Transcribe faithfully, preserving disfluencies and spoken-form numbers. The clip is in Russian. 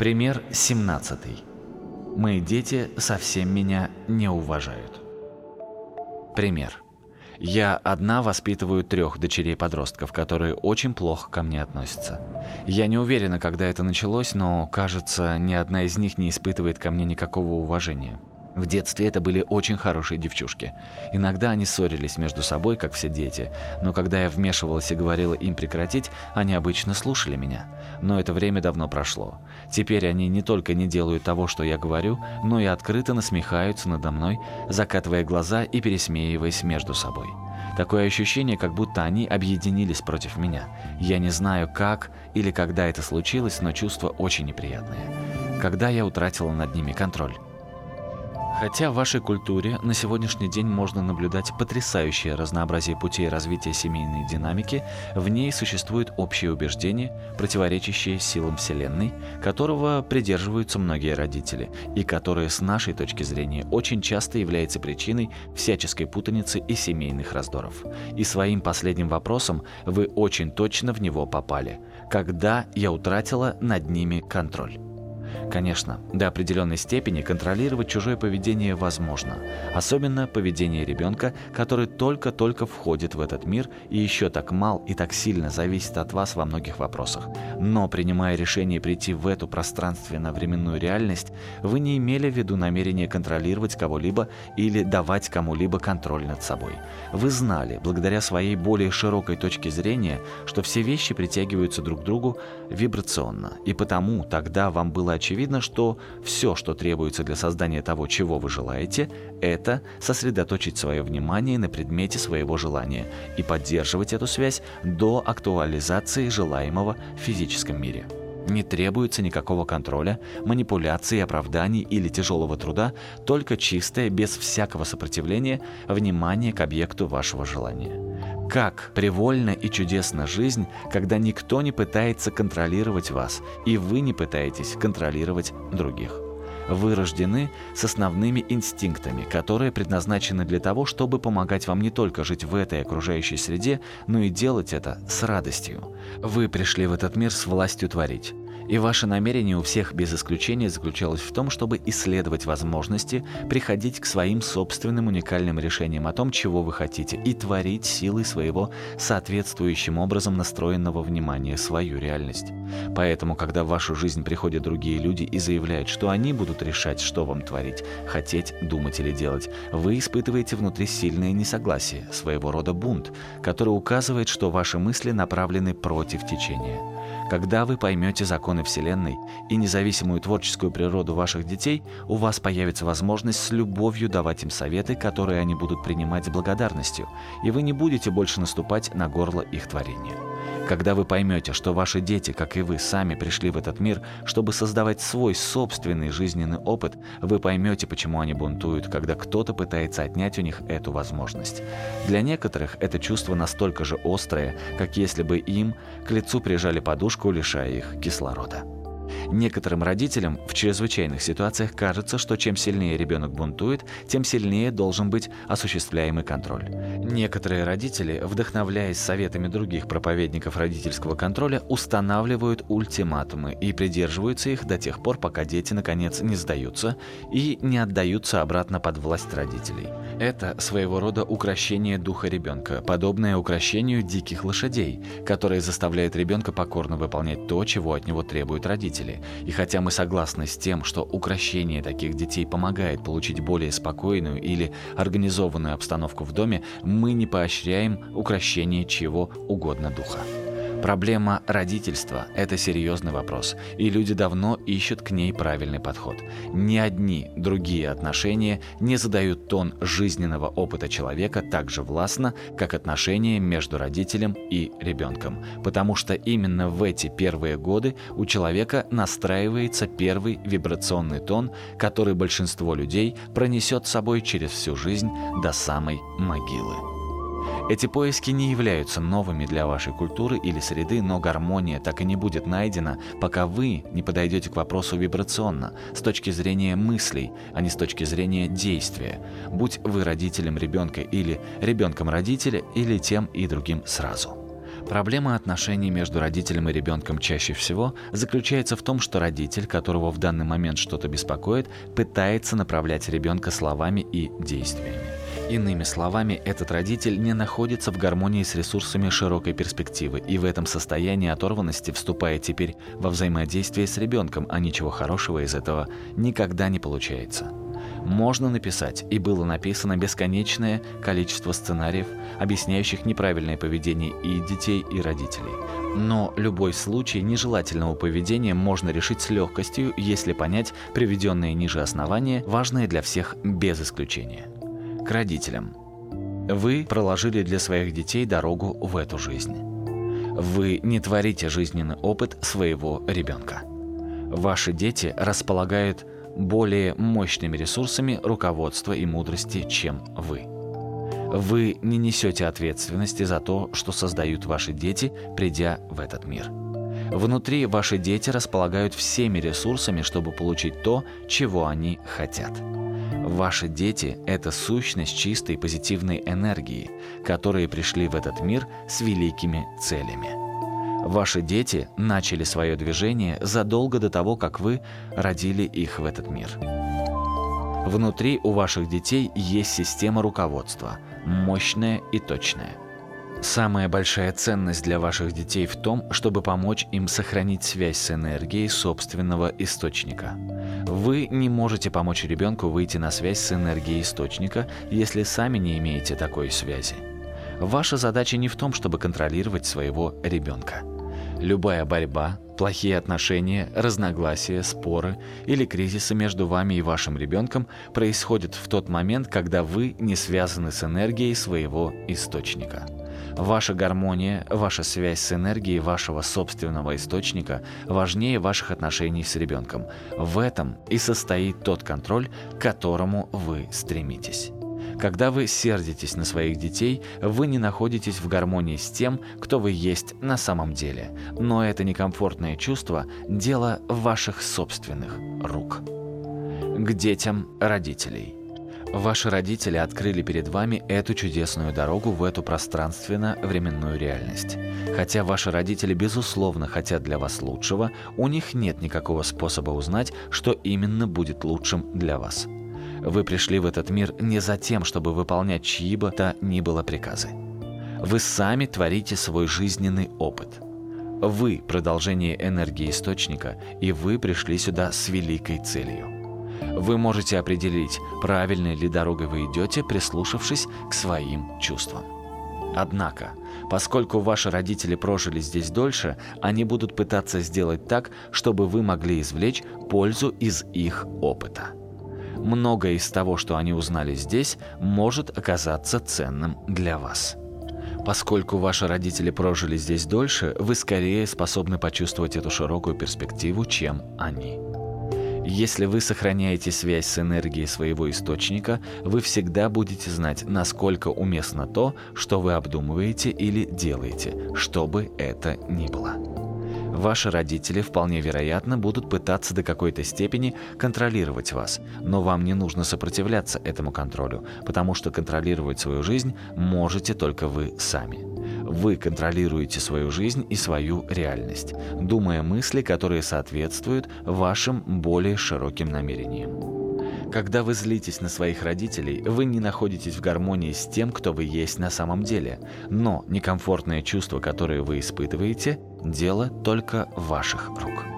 Пример семнадцатый. Мои дети совсем меня не уважают. Пример. Я одна воспитываю трех дочерей-подростков, которые очень плохо ко мне относятся. Я не уверена, когда это началось, но, кажется, ни одна из них не испытывает ко мне никакого уважения. В детстве это были очень хорошие девчушки. Иногда они ссорились между собой, как все дети, но когда я вмешивалась и говорила им прекратить, они обычно слушали меня. Но это время давно прошло. Теперь они не только не делают того, что я говорю, но и открыто насмехаются надо мной, закатывая глаза и пересмеиваясь между собой. Такое ощущение, как будто они объединились против меня. Я не знаю, как или когда это случилось, но чувство очень неприятное. Когда я утратила над ними контроль. Хотя в вашей культуре на сегодняшний день можно наблюдать потрясающее разнообразие путей развития семейной динамики, в ней существует общее убеждение, противоречащее силам Вселенной, которого придерживаются многие родители, и которое с нашей точки зрения очень часто является причиной всяческой путаницы и семейных раздоров. И своим последним вопросом вы очень точно в него попали. Когда я утратила над ними контроль? Конечно, до определенной степени контролировать чужое поведение возможно, особенно поведение ребенка, который только-только входит в этот мир и еще так мал и так сильно зависит от вас во многих вопросах. Но принимая решение прийти в эту пространственно-временную реальность, вы не имели в виду намерение контролировать кого-либо или давать кому-либо контроль над собой. Вы знали, благодаря своей более широкой точке зрения, что все вещи притягиваются друг к другу вибрационно, и потому тогда вам было очевидно, что все, что требуется для создания того, чего вы желаете, это сосредоточить свое внимание на предмете своего желания и поддерживать эту связь до актуализации желаемого в физическом мире. Не требуется никакого контроля, манипуляций, оправданий или тяжелого труда, только чистое, без всякого сопротивления, внимание к объекту вашего желания. Как привольна и чудесна жизнь, когда никто не пытается контролировать вас, и вы не пытаетесь контролировать других. Вы рождены с основными инстинктами, которые предназначены для того, чтобы помогать вам не только жить в этой окружающей среде, но и делать это с радостью. Вы пришли в этот мир с властью творить. И ваше намерение у всех без исключения заключалось в том, чтобы исследовать возможности, приходить к своим собственным уникальным решениям о том, чего вы хотите, и творить силой своего соответствующим образом настроенного внимания свою реальность. Поэтому, когда в вашу жизнь приходят другие люди и заявляют, что они будут решать, что вам творить, хотеть, думать или делать, вы испытываете внутри сильное несогласие, своего рода бунт, который указывает, что ваши мысли направлены против течения. Когда вы поймете законы Вселенной и независимую творческую природу ваших детей, у вас появится возможность с любовью давать им советы, которые они будут принимать с благодарностью, и вы не будете больше наступать на горло их творения. Когда вы поймете, что ваши дети, как и вы, сами пришли в этот мир, чтобы создавать свой собственный жизненный опыт, вы поймете, почему они бунтуют, когда кто-то пытается отнять у них эту возможность. Для некоторых это чувство настолько же острое, как если бы им к лицу прижали подушку, лишая их кислорода. Некоторым родителям в чрезвычайных ситуациях кажется, что чем сильнее ребенок бунтует, тем сильнее должен быть осуществляемый контроль. Некоторые родители, вдохновляясь советами других проповедников родительского контроля, устанавливают ультиматумы и придерживаются их до тех пор, пока дети наконец не сдаются и не отдаются обратно под власть родителей. Это своего рода укрощение духа ребенка, подобное укрощению диких лошадей, которое заставляет ребенка покорно выполнять то, чего от него требуют родители. И хотя мы согласны с тем, что укрощение таких детей помогает получить более спокойную или организованную обстановку в доме, мы не поощряем укрощение чего угодно духа. Проблема родительства – это серьезный вопрос, и люди давно ищут к ней правильный подход. Ни одни другие отношения не задают тон жизненного опыта человека так же властно, как отношения между родителем и ребенком, потому что именно в эти первые годы у человека настраивается первый вибрационный тон, который большинство людей пронесет с собой через всю жизнь до самой могилы. Эти поиски не являются новыми для вашей культуры или среды, но гармония так и не будет найдена, пока вы не подойдете к вопросу вибрационно, с точки зрения мыслей, а не с точки зрения действия. Будь вы родителем ребенка или ребенком родителя, или тем и другим сразу. Проблема отношений между родителем и ребенком чаще всего заключается в том, что родитель, которого в данный момент что-то беспокоит, пытается направлять ребенка словами и действиями. Иными словами, этот родитель не находится в гармонии с ресурсами широкой перспективы и в этом состоянии оторванности вступает теперь во взаимодействие с ребенком, а ничего хорошего из этого никогда не получается. Можно написать, и было написано бесконечное количество сценариев, объясняющих неправильное поведение и детей, и родителей. Но любой случай нежелательного поведения можно решить с легкостью, если понять приведенные ниже основания, важные для всех без исключения. К родителям. Вы проложили для своих детей дорогу в эту жизнь. Вы не творите жизненный опыт своего ребенка. Ваши дети располагают более мощными ресурсами руководства и мудрости, чем вы. Вы не несете ответственности за то, что создают ваши дети, придя в этот мир. Внутри ваши дети располагают всеми ресурсами, чтобы получить то, чего они хотят. Ваши дети – это сущность чистой позитивной энергии, которые пришли в этот мир с великими целями. Ваши дети начали свое движение задолго до того, как вы родили их в этот мир. Внутри у ваших детей есть система руководства, мощная и точная. Самая большая ценность для ваших детей в том, чтобы помочь им сохранить связь с энергией собственного источника. Вы не можете помочь ребенку выйти на связь с энергией источника, если сами не имеете такой связи. Ваша задача не в том, чтобы контролировать своего ребенка. Любая борьба, плохие отношения, разногласия, споры или кризисы между вами и вашим ребенком происходят в тот момент, когда вы не связаны с энергией своего источника. Ваша гармония, ваша связь с энергией вашего собственного источника важнее ваших отношений с ребенком. В этом и состоит тот контроль, к которому вы стремитесь. Когда вы сердитесь на своих детей, вы не находитесь в гармонии с тем, кто вы есть на самом деле. Но это некомфортное чувство – дело ваших собственных рук. К детям родителей. Ваши родители открыли перед вами эту чудесную дорогу в эту пространственно-временную реальность. Хотя ваши родители, безусловно, хотят для вас лучшего, у них нет никакого способа узнать, что именно будет лучшим для вас. Вы пришли в этот мир не за тем, чтобы выполнять чьи бы то ни было приказы. Вы сами творите свой жизненный опыт. Вы – продолжение энергии источника, и вы пришли сюда с великой целью. Вы можете определить, правильной ли дорогой вы идете, прислушавшись к своим чувствам. Однако, поскольку ваши родители прожили здесь дольше, они будут пытаться сделать так, чтобы вы могли извлечь пользу из их опыта. Многое из того, что они узнали здесь, может оказаться ценным для вас. Поскольку ваши родители прожили здесь дольше, вы скорее способны почувствовать эту широкую перспективу, чем они. Если вы сохраняете связь с энергией своего источника, вы всегда будете знать, насколько уместно то, что вы обдумываете или делаете, что бы это ни было. Ваши родители вполне вероятно будут пытаться до какой-то степени контролировать вас, но вам не нужно сопротивляться этому контролю, потому что контролировать свою жизнь можете только вы сами. Вы контролируете свою жизнь и свою реальность, думая мысли, которые соответствуют вашим более широким намерениям. Когда вы злитесь на своих родителей, вы не находитесь в гармонии с тем, кто вы есть на самом деле, но некомфортное чувство, которое вы испытываете, дело только ваших рук.